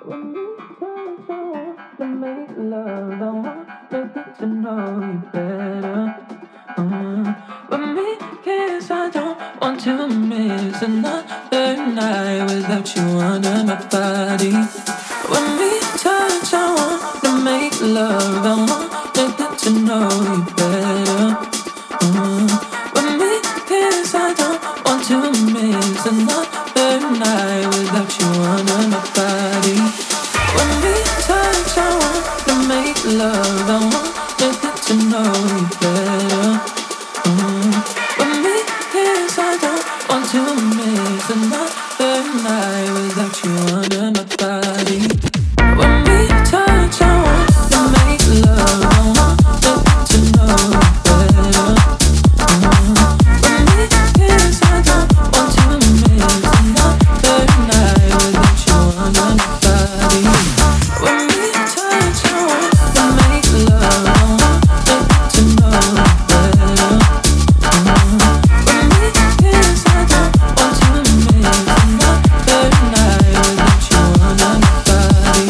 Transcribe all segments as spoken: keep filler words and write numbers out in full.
When we touch, I want to make love. I want to get to know you better. Uh, when we kiss, I don't want to miss another night without you under my body. When we touch, I want to make love. I want to get to know you better. Uh, when we kiss, I don't want to miss another night without you under my body. When we touch, I want to make love. I want to get to know you better. Uh, when we kiss, I don't want to miss another night without you under my body. When we touch, I want to make love. I want to get to know you better. Uh, when we kiss, I don't want to miss another night without you under my body. When we touch, I want to make love. I want to get to know you better. Uh, when we kiss, I don't want to miss another night without you under my body.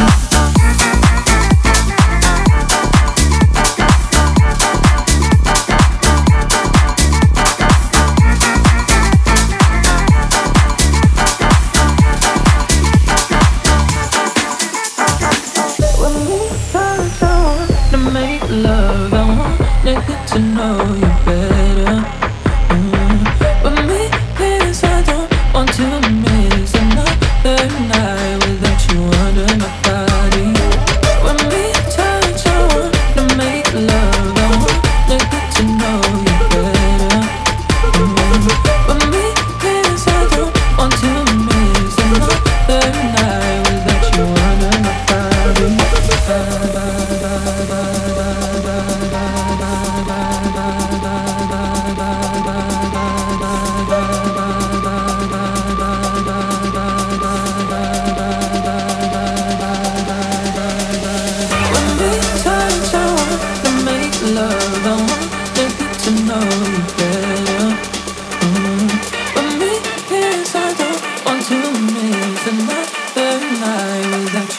When we touch, I want to make love. I want to get to know you better. Mm. When we kiss, I don't want to miss another night without you under my body. When we touch, I want to make love. I want to get to know you better. Mm. When we kiss, I don't want to miss another night without you under my body. When we touch, I want to make love. I want to get to know you better. Mm. When we kiss, I don't want to miss another night without